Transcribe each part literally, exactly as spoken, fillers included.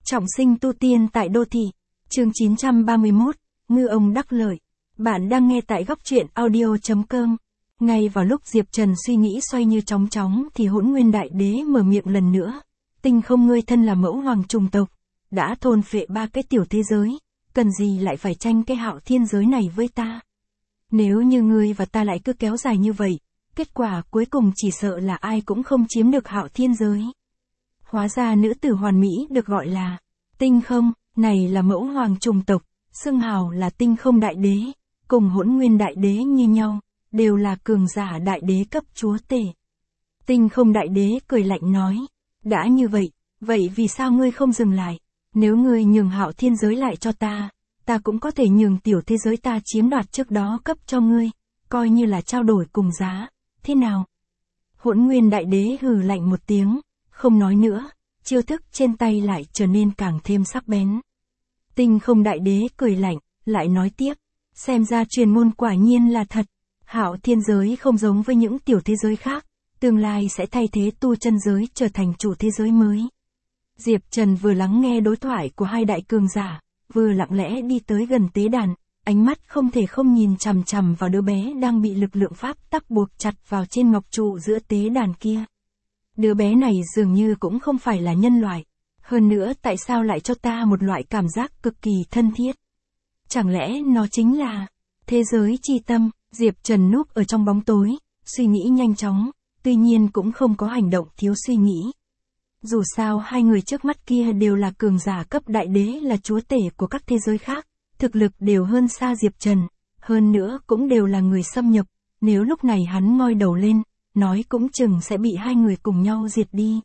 Trọng sinh tu tiên tại đô thị. Chương chín trăm ba mươi mốt, ngư ông đắc lợi. Bạn đang nghe tại góc truyện audio.com. Ngay vào lúc Diệp Trần suy nghĩ xoay như chóng chóng thì Hỗn Nguyên Đại Đế mở miệng lần nữa. Tinh không, ngươi thân là mẫu hoàng trùng tộc, đã thôn phệ ba cái tiểu thế giới, cần gì lại phải tranh cái Hạo Thiên giới này với ta? Nếu như ngươi và ta lại cứ kéo dài như vậy, kết quả cuối cùng chỉ sợ là ai cũng không chiếm được Hạo Thiên giới. Hóa ra nữ tử hoàn mỹ được gọi là Tinh Không, này là mẫu hoàng trùng tộc, xưng hào là Tinh Không Đại Đế, cùng Hỗn Nguyên Đại Đế như nhau, đều là cường giả đại đế cấp chúa tể. Tinh Không Đại Đế cười lạnh nói, đã như vậy, vậy vì sao ngươi không dừng lại? Nếu ngươi nhường Hạo Thiên giới lại cho ta, ta cũng có thể nhường tiểu thế giới ta chiếm đoạt trước đó cấp cho ngươi, coi như là trao đổi cùng giá, thế nào? Hỗn Nguyên Đại Đế hừ lạnh một tiếng, không nói nữa, chiêu thức trên tay lại trở nên càng thêm sắc bén. Tinh Không Đại Đế cười lạnh, lại nói tiếp, xem ra truyền môn quả nhiên là thật, Hạo Thiên giới không giống với những tiểu thế giới khác, tương lai sẽ thay thế tu chân giới trở thành chủ thế giới mới. Diệp Trần vừa lắng nghe đối thoại của hai đại cường giả, vừa lặng lẽ đi tới gần tế đàn, ánh mắt không thể không nhìn chằm chằm vào đứa bé đang bị lực lượng pháp tắc buộc chặt vào trên ngọc trụ giữa tế đàn kia. Đứa bé này dường như cũng không phải là nhân loại, hơn nữa tại sao lại cho ta một loại cảm giác cực kỳ thân thiết? Chẳng lẽ nó chính là thế giới chi tâm? Diệp Trần núp ở trong bóng tối, suy nghĩ nhanh chóng, tuy nhiên cũng không có hành động thiếu suy nghĩ. Dù sao hai người trước mắt kia đều là cường giả cấp đại đế, là chúa tể của các thế giới khác, thực lực đều hơn xa Diệp Trần, hơn nữa cũng đều là người xâm nhập, nếu lúc này hắn ngoi đầu lên, nói cũng chừng sẽ bị hai người cùng nhau diệt đi.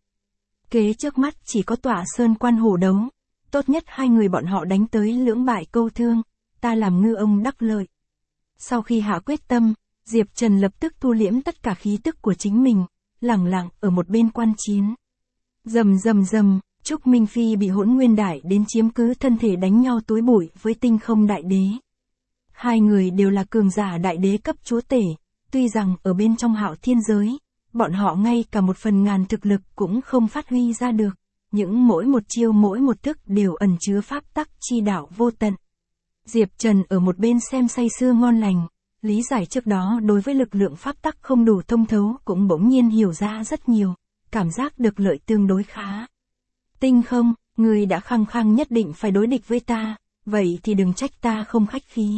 Kế trước mắt chỉ có Tọa Sơn Quan hổ đấu, tốt nhất hai người bọn họ đánh tới lưỡng bại câu thương, ta làm ngư ông đắc lợi. Sau khi hạ quyết tâm, Diệp Trần lập tức thu liễm tất cả khí tức của chính mình, lẳng lặng ở một bên quan chiến. Rầm rầm rầm, Trúc Minh Phi bị Hỗn Nguyên Đại đến chiếm cứ thân thể đánh nhau túi bụi với Tinh Không Đại Đế. Hai người đều là cường giả đại đế cấp chúa tể, tuy rằng ở bên trong Hạo Thiên giới, bọn họ ngay cả một phần ngàn thực lực cũng không phát huy ra được, những mỗi một chiêu mỗi một thức đều ẩn chứa pháp tắc chi đạo vô tận. Diệp Trần ở một bên xem say sưa ngon lành, lý giải trước đó đối với lực lượng pháp tắc không đủ thông thấu cũng bỗng nhiên hiểu ra rất nhiều, cảm giác được lợi tương đối khá. Tinh Không, người đã khăng khăng nhất định phải đối địch với ta, vậy thì đừng trách ta không khách khí.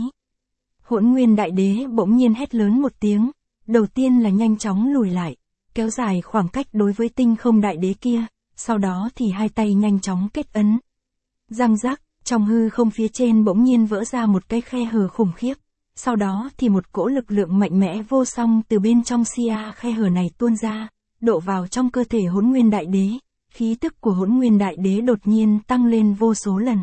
Hỗn Nguyên Đại Đế bỗng nhiên hét lớn một tiếng, đầu tiên là nhanh chóng lùi lại, kéo dài khoảng cách đối với Tinh Không Đại Đế kia, sau đó thì hai tay nhanh chóng kết ấn. Răng rắc, trong hư không phía trên bỗng nhiên vỡ ra một cái khe hở khủng khiếp, sau đó thì một cỗ lực lượng mạnh mẽ vô song từ bên trong xia khe hở này tuôn ra, đổ vào trong cơ thể Hỗn Nguyên Đại Đế, khí tức của Hỗn Nguyên Đại Đế đột nhiên tăng lên vô số lần.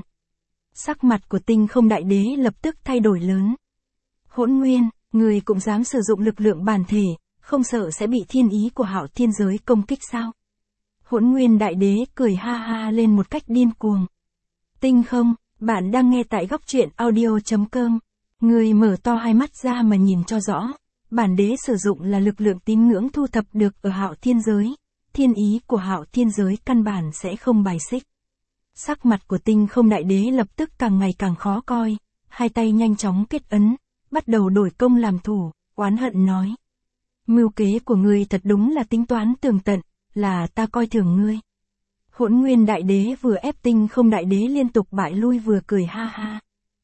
Sắc mặt của Tinh Không Đại Đế lập tức thay đổi lớn. Hỗn Nguyên, người cũng dám sử dụng lực lượng bản thể, không sợ sẽ bị thiên ý của Hạo Thiên giới công kích sao? Hỗn Nguyên Đại Đế cười ha ha lên một cách điên cuồng. Tinh Không, bạn đang nghe tại góc truyện audio.com. Người mở to hai mắt ra mà nhìn cho rõ. Bản đế sử dụng là lực lượng tín ngưỡng thu thập được ở Hạo Thiên giới. Thiên ý của Hạo Thiên giới căn bản sẽ không bài xích. Sắc mặt của Tinh Không Đại Đế lập tức càng ngày càng khó coi. Hai tay nhanh chóng kết ấn, bắt đầu đổi công làm thủ, oán hận nói. Mưu kế của ngươi thật đúng là tính toán tường tận, là ta coi thường ngươi. Hỗn Nguyên Đại Đế vừa ép Tinh Không Đại Đế liên tục bại lui vừa cười ha ha.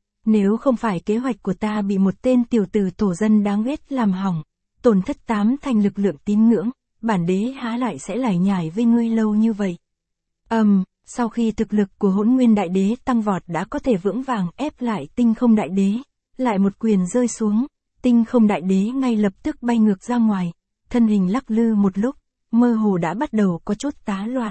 Nếu không phải kế hoạch của ta bị một tên tiểu tử thổ dân đáng ghét làm hỏng, tổn thất tám thành lực lượng tín ngưỡng, bản đế há lại sẽ lải nhải với ngươi lâu như vậy. Ầm, um, sau khi thực lực của Hỗn Nguyên Đại Đế tăng vọt đã có thể vững vàng ép lại Tinh Không Đại Đế, lại một quyền rơi xuống, Tinh Không Đại Đế ngay lập tức bay ngược ra ngoài, thân hình lắc lư một lúc, mơ hồ đã bắt đầu có chút tá loạn.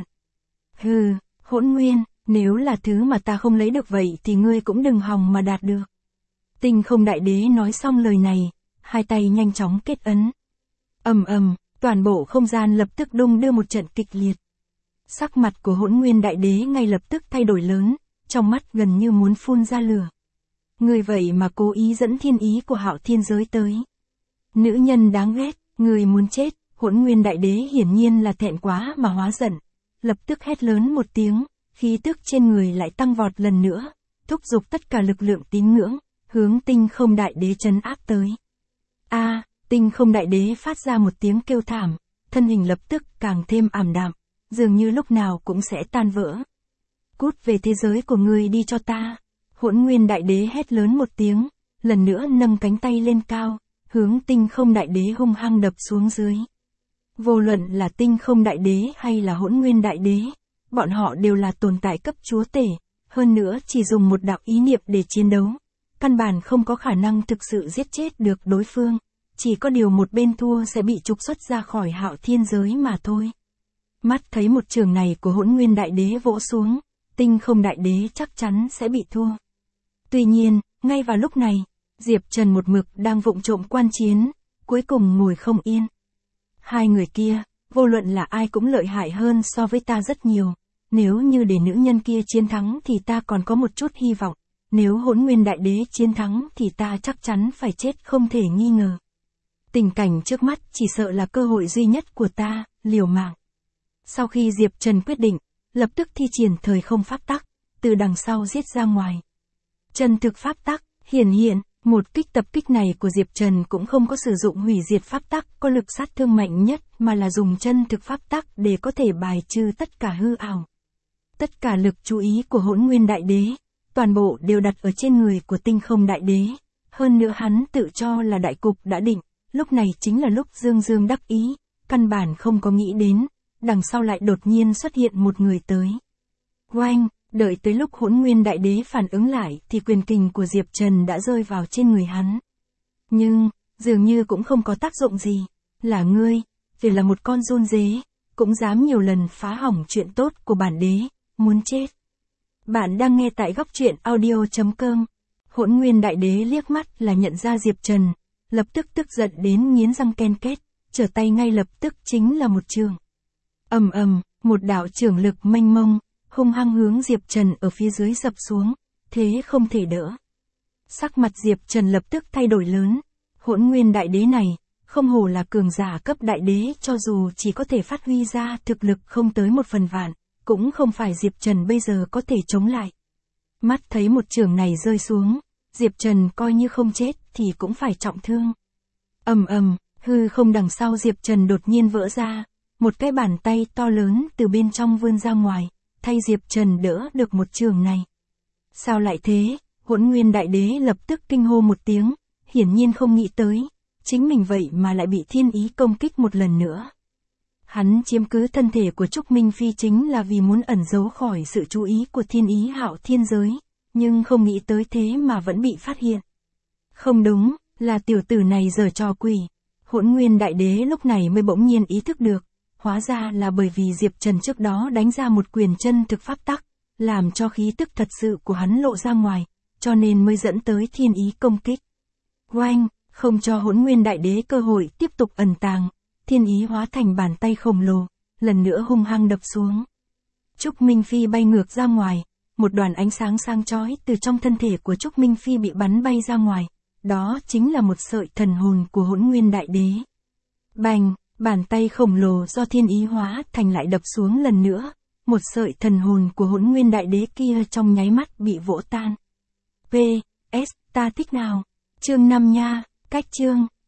Hừ, Hỗn Nguyên, nếu là thứ mà ta không lấy được vậy thì ngươi cũng đừng hòng mà đạt được. Tinh Không Đại Đế nói xong lời này, hai tay nhanh chóng kết ấn. Ầm ầm, toàn bộ không gian lập tức đung đưa một trận kịch liệt. Sắc mặt của Hỗn Nguyên Đại Đế ngay lập tức thay đổi lớn, trong mắt gần như muốn phun ra lửa. Người vậy mà cố ý dẫn thiên ý của Hạo Thiên giới tới. Nữ nhân đáng ghét, người muốn chết. Hỗn Nguyên Đại Đế hiển nhiên là thẹn quá mà hóa giận, lập tức hét lớn một tiếng, khí tức trên người lại tăng vọt lần nữa, thúc giục tất cả lực lượng tín ngưỡng, hướng tinh không đại đế trấn áp tới. A, tinh không đại đế phát ra một tiếng kêu thảm, thân hình lập tức càng thêm ảm đạm, dường như lúc nào cũng sẽ tan vỡ. Cút về thế giới của ngươi đi cho ta. Hỗn Nguyên đại đế hét lớn một tiếng, lần nữa nâng cánh tay lên cao, hướng tinh không đại đế hung hăng đập xuống dưới. Vô luận là tinh không đại đế hay là Hỗn Nguyên đại đế, bọn họ đều là tồn tại cấp chúa tể, hơn nữa chỉ dùng một đạo ý niệm để chiến đấu. Căn bản không có khả năng thực sự giết chết được đối phương, chỉ có điều một bên thua sẽ bị trục xuất ra khỏi Hạo Thiên giới mà thôi. Mắt thấy một trường này của Hỗn Nguyên đại đế vỗ xuống, tinh không đại đế chắc chắn sẽ bị thua. Tuy nhiên, ngay vào lúc này, Diệp Trần một mực đang vụng trộm quan chiến, cuối cùng ngồi không yên. Hai người kia, vô luận là ai cũng lợi hại hơn so với ta rất nhiều, nếu như để nữ nhân kia chiến thắng thì ta còn có một chút hy vọng, nếu Hỗn Nguyên đại đế chiến thắng thì ta chắc chắn phải chết không thể nghi ngờ. Tình cảnh trước mắt chỉ sợ là cơ hội duy nhất của ta, liều mạng. Sau khi Diệp Trần quyết định, lập tức thi triển thời không pháp tắc, từ đằng sau giết ra ngoài. Chân thực pháp tắc, hiển hiện, một kích tập kích này của Diệp Trần cũng không có sử dụng hủy diệt pháp tắc có lực sát thương mạnh nhất mà là dùng chân thực pháp tắc để có thể bài trừ tất cả hư ảo. Tất cả lực chú ý của Hỗn Nguyên đại đế, toàn bộ đều đặt ở trên người của tinh không đại đế. Hơn nữa hắn tự cho là đại cục đã định, lúc này chính là lúc dương dương đắc ý, căn bản không có nghĩ đến, đằng sau lại đột nhiên xuất hiện một người tới. Oanh, đợi tới lúc Hỗn Nguyên đại đế phản ứng lại thì quyền kình của Diệp Trần đã rơi vào trên người hắn. Nhưng, dường như cũng không có tác dụng gì, là ngươi, vì là một con run dế, cũng dám nhiều lần phá hỏng chuyện tốt của bản đế, muốn chết. Bạn đang nghe tại góc truyện audio chấm com. Hỗn Nguyên đại đế liếc mắt là nhận ra Diệp Trần, lập tức tức giận đến nghiến răng ken kết, trở tay ngay lập tức chính là một trường. Ầm ầm, một đạo trưởng lực mênh mông, hung hăng hướng Diệp Trần ở phía dưới dập xuống, thế không thể đỡ. Sắc mặt Diệp Trần lập tức thay đổi lớn, Hỗn Nguyên đại đế này, không hổ là cường giả cấp đại đế, cho dù chỉ có thể phát huy ra thực lực không tới một phần vạn, cũng không phải Diệp Trần bây giờ có thể chống lại. Mắt thấy một trường này rơi xuống, Diệp Trần coi như không chết thì cũng phải trọng thương. Ầm ầm, hư không đằng sau Diệp Trần đột nhiên vỡ ra, một cái bàn tay to lớn từ bên trong vươn ra ngoài, thay Diệp Trần đỡ được một trường này. Sao lại thế? Hỗn Nguyên đại đế lập tức kinh hô một tiếng, hiển nhiên không nghĩ tới, chính mình vậy mà lại bị thiên ý công kích một lần nữa. Hắn chiếm cứ thân thể của Trúc Minh Phi chính là vì muốn ẩn giấu khỏi sự chú ý của thiên ý Hạo Thiên giới, nhưng không nghĩ tới thế mà vẫn bị phát hiện. Không đúng, là tiểu tử này giở trò quỷ. Hỗn Nguyên đại đế lúc này mới bỗng nhiên ý thức được, hóa ra là bởi vì Diệp Trần trước đó đánh ra một quyền chân thực pháp tắc, làm cho khí tức thật sự của hắn lộ ra ngoài, cho nên mới dẫn tới thiên ý công kích. Oanh, không cho Hỗn Nguyên đại đế cơ hội tiếp tục ẩn tàng, thiên ý hóa thành bàn tay khổng lồ, lần nữa hung hăng đập xuống. Trúc Minh Phi bay ngược ra ngoài, một đoàn ánh sáng sáng chói từ trong thân thể của Trúc Minh Phi bị bắn bay ra ngoài, đó chính là một sợi thần hồn của Hỗn Nguyên đại đế. Bành, bàn tay khổng lồ do thiên ý hóa thành lại đập xuống lần nữa, một sợi thần hồn của Hỗn Nguyên đại đế kia trong nháy mắt bị vỗ tan. pê ét, ta thích nào? Chương năm nha, cách chương.